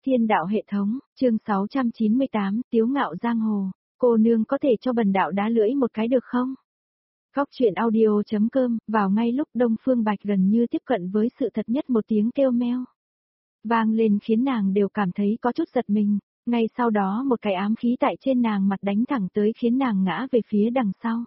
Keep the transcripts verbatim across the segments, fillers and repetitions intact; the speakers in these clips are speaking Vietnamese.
Thiên đạo hệ thống, chương sáu trăm chín mươi tám, Tiếu ngạo giang hồ, cô nương có thể cho bần đạo đá lưỡi một cái được không? Góc truyện audio.com, vào ngay lúc Đông Phương Bạch gần như tiếp cận với sự thật nhất một tiếng kêu meo. Vang lên khiến nàng đều cảm thấy có chút giật mình, ngay sau đó một cái ám khí tại trên nàng mặt đánh thẳng tới khiến nàng ngã về phía đằng sau.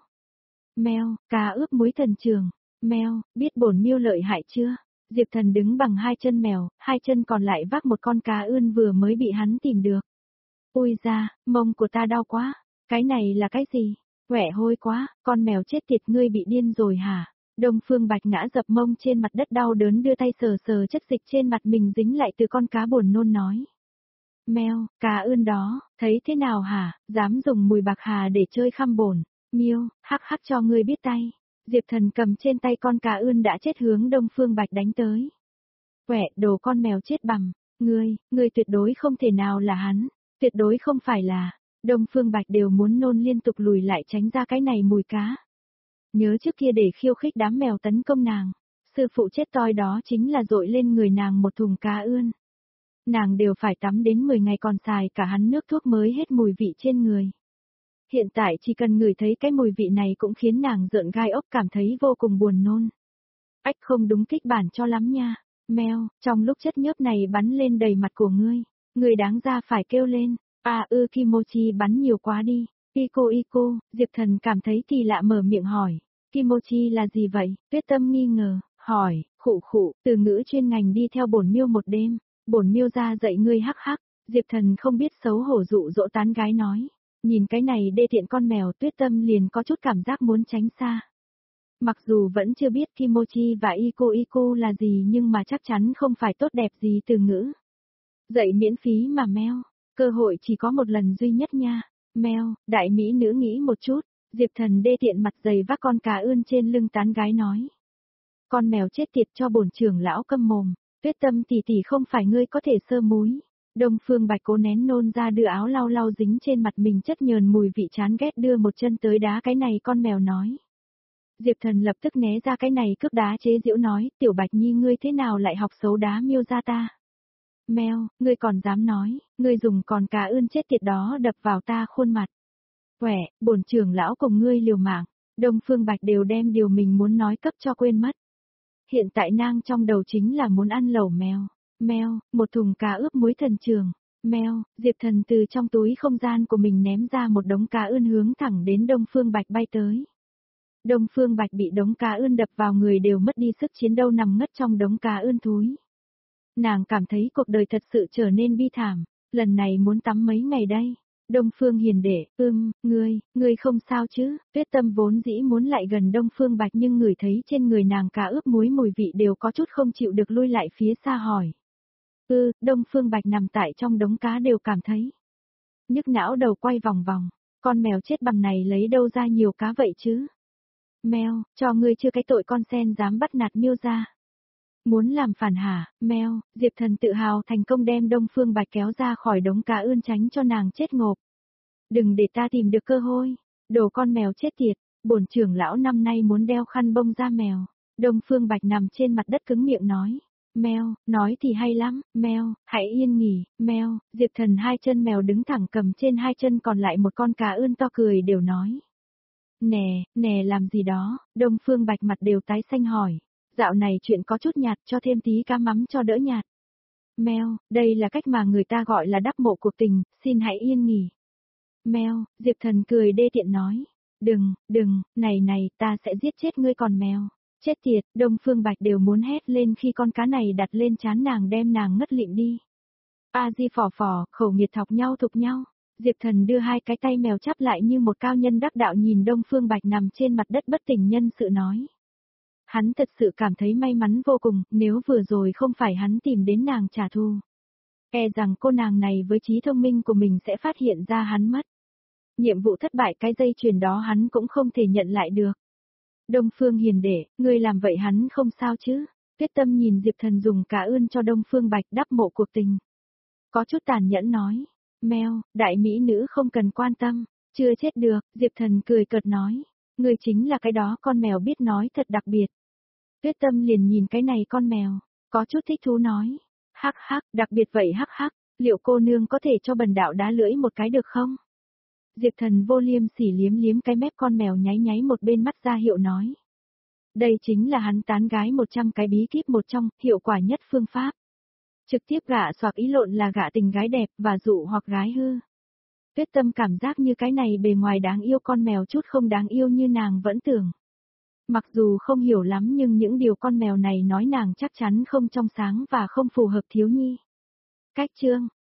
Meo, cá ướp muối thần trường, meo, biết bổn miêu lợi hại chưa? Diệp Thần đứng bằng hai chân mèo, hai chân còn lại vác một con cá ươn vừa mới bị hắn tìm được. Ui da, mông của ta đau quá, cái này là cái gì? Quẻ hôi quá, con mèo chết tiệt ngươi bị điên rồi hả? Đông Phương Bạch ngã dập mông trên mặt đất đau đớn đưa tay sờ sờ chất dịch trên mặt mình dính lại từ con cá buồn nôn nói. Meo, cá ươn đó, thấy thế nào hả, dám dùng mùi bạc hà để chơi khăm bổn, miêu, hắc hắc cho ngươi biết tay. Diệp Thần cầm trên tay con cá ươn đã chết hướng Đông Phương Bạch đánh tới. Quẻ, đồ con mèo chết bằm, ngươi, ngươi tuyệt đối không thể nào là hắn, tuyệt đối không phải là, Đông Phương Bạch đều muốn nôn liên tục lùi lại tránh ra cái này mùi cá. Nhớ trước kia để khiêu khích đám mèo tấn công nàng, sư phụ chết toi đó chính là dội lên người nàng một thùng cá ươn. Nàng đều phải tắm đến mười ngày còn xài cả hắn nước thuốc mới hết mùi vị trên người. Hiện tại chỉ cần ngửi thấy cái mùi vị này cũng khiến nàng rợn gai ốc cảm thấy vô cùng buồn nôn. Ách không đúng kích bản cho lắm nha, meo, trong lúc chất nhớp này bắn lên đầy mặt của ngươi, ngươi đáng ra phải kêu lên, à ư Kimochi bắn nhiều quá đi, Iko Iko, Diệp Thần cảm thấy kỳ lạ mở miệng hỏi, Kimochi là gì vậy, Tuyết Tâm nghi ngờ, hỏi, khụ khụ, từ ngữ chuyên ngành đi theo bổn miêu một đêm, bổn miêu ra dạy ngươi hắc hắc, Diệp Thần không biết xấu hổ dụ dỗ tán gái nói. Nhìn cái này đê tiện con mèo Tuyết Tâm liền có chút cảm giác muốn tránh xa. Mặc dù vẫn chưa biết Kimochi và Iko Iko là gì nhưng mà chắc chắn không phải tốt đẹp gì từ ngữ. Dạy miễn phí mà meo, cơ hội chỉ có một lần duy nhất nha, meo, đại mỹ nữ nghĩ một chút, Diệp Thần đê tiện mặt dày vác con cá ươn trên lưng tán gái nói. Con mèo chết tiệt cho bổn trưởng lão câm mồm, Tuyết Tâm tỷ tỷ không phải ngươi có thể sơ múi. Đông Phương Bạch cố nén nôn ra đưa áo lau lau dính trên mặt mình chất nhờn mùi vị chán ghét đưa một chân tới đá cái này con mèo nói. Diệp Thần lập tức né ra cái này cướp đá chế giễu nói, tiểu Bạch Nhi ngươi thế nào lại học xấu đá miêu ra ta. Meo, ngươi còn dám nói, ngươi dùng con cá ươn chết tiệt đó đập vào ta khuôn mặt. Quẻ, bổn trưởng lão cùng ngươi liều mạng, Đông Phương Bạch đều đem điều mình muốn nói cấp cho quên mất. Hiện tại nang trong đầu chính là muốn ăn lẩu mèo. Meo, một thùng cá ướp muối thần trường. Meo, Diệp Thần từ trong túi không gian của mình ném ra một đống cá ươn hướng thẳng đến Đông Phương Bạch bay tới. Đông Phương Bạch bị đống cá ươn đập vào người đều mất đi sức chiến đấu nằm ngất trong đống cá ươn thúi. Nàng cảm thấy cuộc đời thật sự trở nên bi thảm, lần này muốn tắm mấy ngày đây. Đông Phương Hiền Đệ, ưm, ngươi, ngươi không sao chứ, Tuyết Tâm vốn dĩ muốn lại gần Đông Phương Bạch nhưng ngửi thấy trên người nàng cá ướp muối mùi vị đều có chút không chịu được lui lại phía xa hỏi. Ừ, Đông Phương Bạch nằm tại trong đống cá đều cảm thấy. Nhức não đầu quay vòng vòng, con mèo chết bằm này lấy đâu ra nhiều cá vậy chứ? Meo, cho ngươi chưa cái tội con sen dám bắt nạt miêu ra. Muốn làm phản hả, meo, Diệp Thần tự hào thành công đem Đông Phương Bạch kéo ra khỏi đống cá ươn tránh cho nàng chết ngộp. Đừng để ta tìm được cơ hội, đồ con mèo chết tiệt, bổn trưởng lão năm nay muốn đeo khăn bông da mèo. Đông Phương Bạch nằm trên mặt đất cứng miệng nói. Meo, nói thì hay lắm, meo, hãy yên nghỉ, meo, Diệp Thần hai chân mèo đứng thẳng cầm trên hai chân còn lại một con cá ươn to cười đều nói. Nè, nè làm gì đó, Đông Phương Bạch mặt đều tái xanh hỏi, dạo này chuyện có chút nhạt cho thêm tí cá mắm cho đỡ nhạt. Meo, đây là cách mà người ta gọi là đắp mộ cuộc tình, xin hãy yên nghỉ. Meo, Diệp Thần cười đê tiện nói, đừng, đừng, này này, ta sẽ giết chết ngươi còn mèo. Chết tiệt, Đông Phương Bạch đều muốn hét lên khi con cá này đặt lên trán nàng đem nàng ngất lịm đi. A di phò phò, khẩu nghiệt thọc nhau thục nhau. Diệp Thần đưa hai cái tay mèo chắp lại như một cao nhân đắc đạo nhìn Đông Phương Bạch nằm trên mặt đất bất tỉnh nhân sự nói. Hắn thật sự cảm thấy may mắn vô cùng, nếu vừa rồi không phải hắn tìm đến nàng trả thù. E rằng cô nàng này với trí thông minh của mình sẽ phát hiện ra hắn mất. Nhiệm vụ thất bại cái dây chuyền đó hắn cũng không thể nhận lại được. Đông Phương Hiền Đệ, ngươi làm vậy hắn không sao chứ? Tuyết Tâm nhìn Diệp Thần dùng cá ươn cho Đông Phương Bạch đắp mộ cuộc tình. Có chút tàn nhẫn nói, meo, đại mỹ nữ không cần quan tâm, chưa chết được, Diệp Thần cười cợt nói, ngươi chính là cái đó con mèo biết nói thật đặc biệt. Tuyết Tâm liền nhìn cái này con mèo, có chút thích thú nói, hắc hắc, đặc biệt vậy hắc hắc, Liệu cô nương có thể cho bần đạo đá lưỡi một cái được không? Diệp Thần vô liêm sỉ liếm liếm cái mép con mèo nháy nháy một bên mắt ra hiệu nói. Đây chính là hắn tán gái một trăm cái bí kíp một trong, hiệu quả nhất phương pháp. Trực tiếp gạ xoạc ý lộn là gạ tình gái đẹp và dụ hoặc gái hư. Tuyết Tâm cảm giác như cái này bề ngoài đáng yêu con mèo chút không đáng yêu như nàng vẫn tưởng. Mặc dù không hiểu lắm nhưng những điều con mèo này nói nàng chắc chắn không trong sáng và không phù hợp thiếu nhi. Cách chương